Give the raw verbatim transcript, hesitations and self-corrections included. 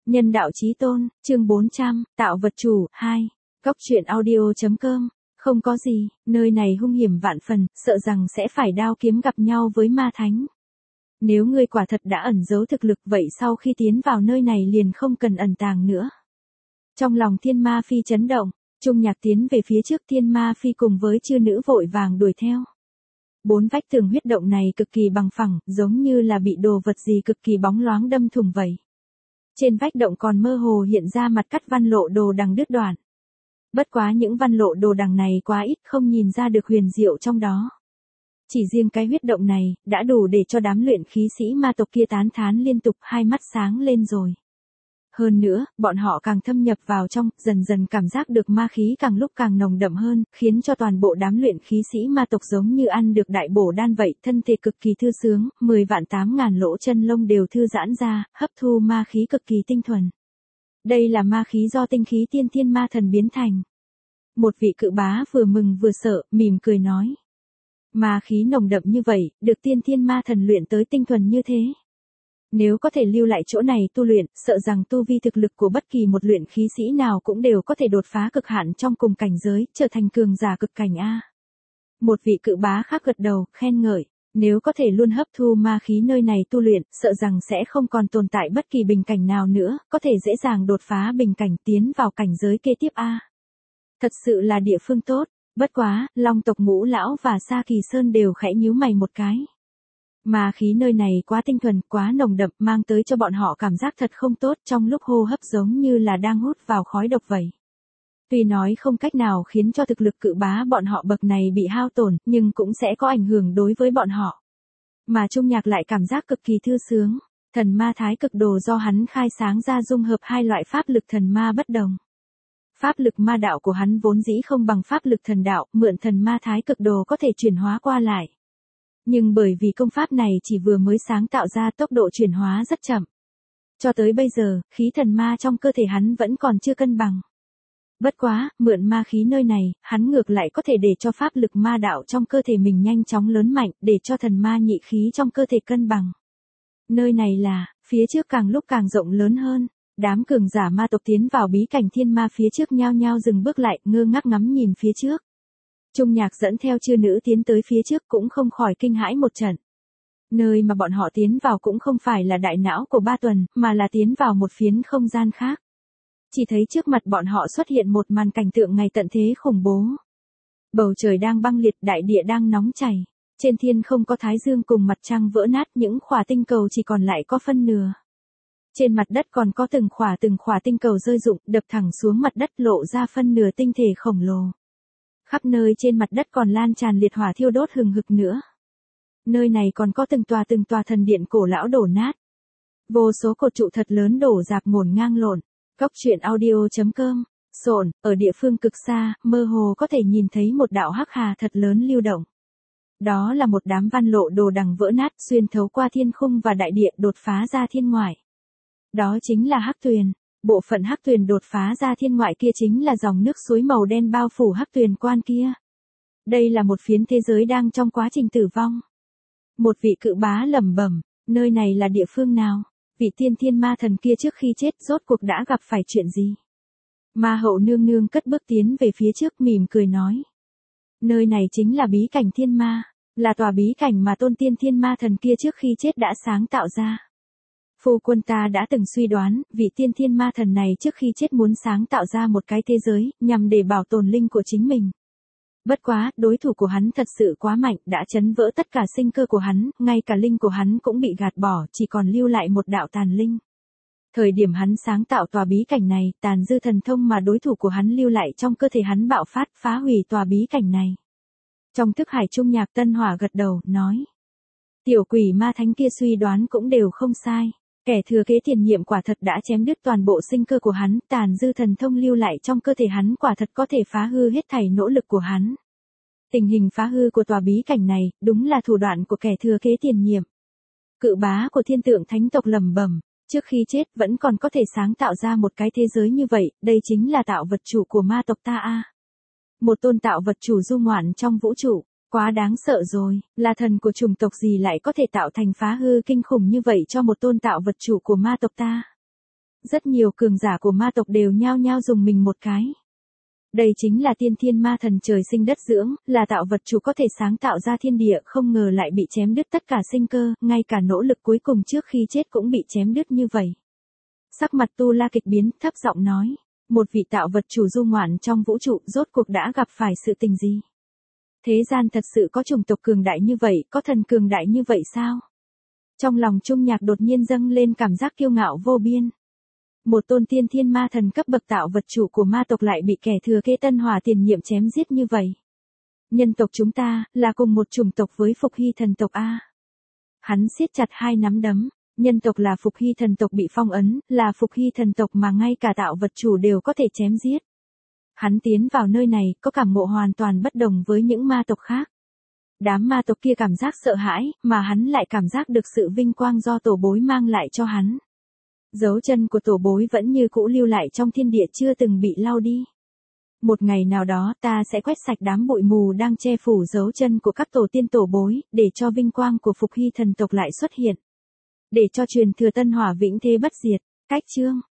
Nhân đạo chí tôn, chương bốn trăm, tạo vật chủ, hai. Góc truyện audio.com. Không có gì, nơi này hung hiểm vạn phần, sợ rằng sẽ phải đao kiếm gặp nhau với ma thánh. Nếu ngươi quả thật đã ẩn giấu thực lực vậy sau khi tiến vào nơi này liền không cần ẩn tàng nữa. Trong lòng thiên ma phi chấn động, Trung Nhạc tiến về phía trước, thiên ma phi cùng với chư nữ vội vàng đuổi theo. Bốn vách tường huyết động này cực kỳ bằng phẳng, giống như là bị đồ vật gì cực kỳ bóng loáng đâm thủng vậy. Trên vách động còn mơ hồ hiện ra mặt cắt văn lộ đồ đằng đứt đoạn. Bất quá những văn lộ đồ đằng này quá ít, không nhìn ra được huyền diệu trong đó. Chỉ riêng cái huyết động này, đã đủ để cho đám luyện khí sĩ ma tộc kia tán thán liên tục, hai mắt sáng lên rồi. Hơn nữa, bọn họ càng thâm nhập vào trong, dần dần cảm giác được ma khí càng lúc càng nồng đậm hơn, khiến cho toàn bộ đám luyện khí sĩ ma tộc giống như ăn được đại bổ đan vậy, thân thể cực kỳ thư sướng, mười vạn tám ngàn lỗ chân lông đều thư giãn ra, hấp thu ma khí cực kỳ tinh thuần. Đây là ma khí do tinh khí tiên thiên ma thần biến thành. Một vị cự bá vừa mừng vừa sợ, mỉm cười nói. Ma khí nồng đậm như vậy, được tiên thiên ma thần luyện tới tinh thuần như thế. Nếu có thể lưu lại chỗ này tu luyện, sợ rằng tu vi thực lực của bất kỳ một luyện khí sĩ nào cũng đều có thể đột phá cực hạn trong cùng cảnh giới, trở thành cường giả cực cảnh A. Một vị cự bá khác gật đầu, khen ngợi, nếu có thể luôn hấp thu ma khí nơi này tu luyện, sợ rằng sẽ không còn tồn tại bất kỳ bình cảnh nào nữa, có thể dễ dàng đột phá bình cảnh tiến vào cảnh giới kế tiếp A. Thật sự là địa phương tốt, bất quá, Long tộc Ngũ Lão và Sa Kỳ Sơn đều khẽ nhíu mày một cái. Ma khí nơi này quá tinh thuần, quá nồng đậm, mang tới cho bọn họ cảm giác thật không tốt, trong lúc hô hấp giống như là đang hút vào khói độc vậy. Tuy nói không cách nào khiến cho thực lực cự bá bọn họ bậc này bị hao tổn, nhưng cũng sẽ có ảnh hưởng đối với bọn họ. Mà Trung Nhạc lại cảm giác cực kỳ thư sướng, thần ma thái cực đồ do hắn khai sáng ra dung hợp hai loại pháp lực thần ma bất đồng. Pháp lực ma đạo của hắn vốn dĩ không bằng pháp lực thần đạo, mượn thần ma thái cực đồ có thể chuyển hóa qua lại. Nhưng bởi vì công pháp này chỉ vừa mới sáng tạo ra, tốc độ chuyển hóa rất chậm. Cho tới bây giờ, khí thần ma trong cơ thể hắn vẫn còn chưa cân bằng. Bất quá, mượn ma khí nơi này, hắn ngược lại có thể để cho pháp lực ma đạo trong cơ thể mình nhanh chóng lớn mạnh, để cho thần ma nhị khí trong cơ thể cân bằng. Nơi này là, phía trước càng lúc càng rộng lớn hơn. Đám cường giả ma tộc tiến vào bí cảnh thiên ma phía trước nhao nhao dừng bước lại, ngơ ngác ngắm nhìn phía trước. Trung Nhạc dẫn theo chư nữ tiến tới phía trước cũng không khỏi kinh hãi một trận. Nơi mà bọn họ tiến vào cũng không phải là đại não của Ba Tuần, mà là tiến vào một phiến không gian khác. Chỉ thấy trước mặt bọn họ xuất hiện một màn cảnh tượng ngày tận thế khủng bố. Bầu trời đang băng liệt, đại địa đang nóng chảy. Trên thiên không có thái dương cùng mặt trăng vỡ nát, những khỏa tinh cầu chỉ còn lại có phân nửa. Trên mặt đất còn có từng khỏa từng khỏa tinh cầu rơi rụng, đập thẳng xuống mặt đất lộ ra phân nửa tinh thể khổng lồ. Khắp nơi trên mặt đất còn lan tràn liệt hỏa thiêu đốt hừng hực nữa. Nơi này còn có từng tòa từng tòa thần điện cổ lão đổ nát. Vô số cột trụ thật lớn đổ rạp ngổn ngang lộn. Góc truyện audio.com. Sồn, ở địa phương cực xa, mơ hồ có thể nhìn thấy một đạo hắc hà thật lớn lưu động. Đó là một đám văn lộ đồ đằng vỡ nát xuyên thấu qua thiên khung và đại địa đột phá ra thiên ngoại. Đó chính là hắc tuyền. Bộ phận hắc tuyền đột phá ra thiên ngoại kia chính là dòng nước suối màu đen bao phủ hắc tuyền quan kia. Đây là một phiến thế giới đang trong quá trình tử vong. Một vị cự bá lẩm bẩm, nơi này là địa phương nào? Vị tiên thiên ma thần kia trước khi chết rốt cuộc đã gặp phải chuyện gì? Ma hậu nương nương cất bước tiến về phía trước mỉm cười nói. Nơi này chính là bí cảnh thiên ma, là tòa bí cảnh mà tôn tiên thiên ma thần kia trước khi chết đã sáng tạo ra. Phu quân ta đã từng suy đoán, vị tiên thiên ma thần này trước khi chết muốn sáng tạo ra một cái thế giới, nhằm để bảo tồn linh của chính mình. Bất quá, đối thủ của hắn thật sự quá mạnh, đã chấn vỡ tất cả sinh cơ của hắn, ngay cả linh của hắn cũng bị gạt bỏ, chỉ còn lưu lại một đạo tàn linh. Thời điểm hắn sáng tạo tòa bí cảnh này, tàn dư thần thông mà đối thủ của hắn lưu lại trong cơ thể hắn bạo phát, phá hủy tòa bí cảnh này. Trong thức hải Trung Nhạc Tân Hỏa gật đầu, nói. Tiểu quỷ ma thánh kia suy đoán cũng đều không sai. Kẻ thừa kế tiền nhiệm quả thật đã chém đứt toàn bộ sinh cơ của hắn, tàn dư thần thông lưu lại trong cơ thể hắn quả thật có thể phá hư hết thảy nỗ lực của hắn. Tình hình phá hư của tòa bí cảnh này, đúng là thủ đoạn của kẻ thừa kế tiền nhiệm. Cự bá của thiên tượng thánh tộc lẩm bẩm, trước khi chết vẫn còn có thể sáng tạo ra một cái thế giới như vậy, đây chính là tạo vật chủ của ma tộc ta a. Một tôn tạo vật chủ du ngoạn trong vũ trụ. Quá đáng sợ rồi, là thần của chủng tộc gì lại có thể tạo thành phá hư kinh khủng như vậy cho một tôn tạo vật chủ của ma tộc ta. Rất nhiều cường giả của ma tộc đều nhao nhao dùng mình một cái. Đây chính là tiên thiên ma thần trời sinh đất dưỡng, là tạo vật chủ có thể sáng tạo ra thiên địa, không ngờ lại bị chém đứt tất cả sinh cơ, ngay cả nỗ lực cuối cùng trước khi chết cũng bị chém đứt như vậy. Sắc mặt Tu La kịch biến, thấp giọng nói, một vị tạo vật chủ du ngoạn trong vũ trụ rốt cuộc đã gặp phải sự tình gì? Thế gian thật sự có chủng tộc cường đại như vậy, có thần cường đại như vậy sao? Trong lòng Trung Nhạc đột nhiên dâng lên cảm giác kiêu ngạo vô biên. Một tôn tiên thiên ma thần cấp bậc tạo vật chủ của ma tộc lại bị kẻ thừa kế Tân Hỏa tiền nhiệm chém giết như vậy. Nhân tộc chúng ta, là cùng một chủng tộc với Phục Hy thần tộc A. Hắn siết chặt hai nắm đấm, nhân tộc là Phục Hy thần tộc bị phong ấn, là Phục Hy thần tộc mà ngay cả tạo vật chủ đều có thể chém giết. Hắn tiến vào nơi này, có cảm ngộ hoàn toàn bất đồng với những ma tộc khác. Đám ma tộc kia cảm giác sợ hãi, mà hắn lại cảm giác được sự vinh quang do tổ bối mang lại cho hắn. Dấu chân của tổ bối vẫn như cũ lưu lại trong thiên địa chưa từng bị lau đi. Một ngày nào đó ta sẽ quét sạch đám bụi mù đang che phủ dấu chân của các tổ tiên tổ bối, để cho vinh quang của Phục Hy thần tộc lại xuất hiện. Để cho truyền thừa Tân Hỏa vĩnh thế bất diệt. Cách chương